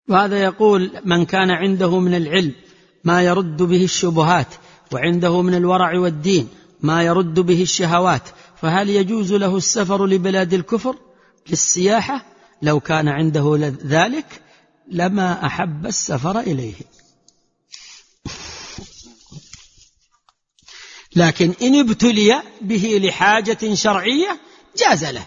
وهذا يقول: من كان عنده من العلم ما يرد به الشبهات، وعنده من الورع والدين ما يرد به الشهوات، فهل يجوز له السفر لبلاد الكفر للسياحة؟ لو كان عنده ذلك لما أحب السفر إليه. لكن إن ابتلي به لحاجة شرعية جاز له.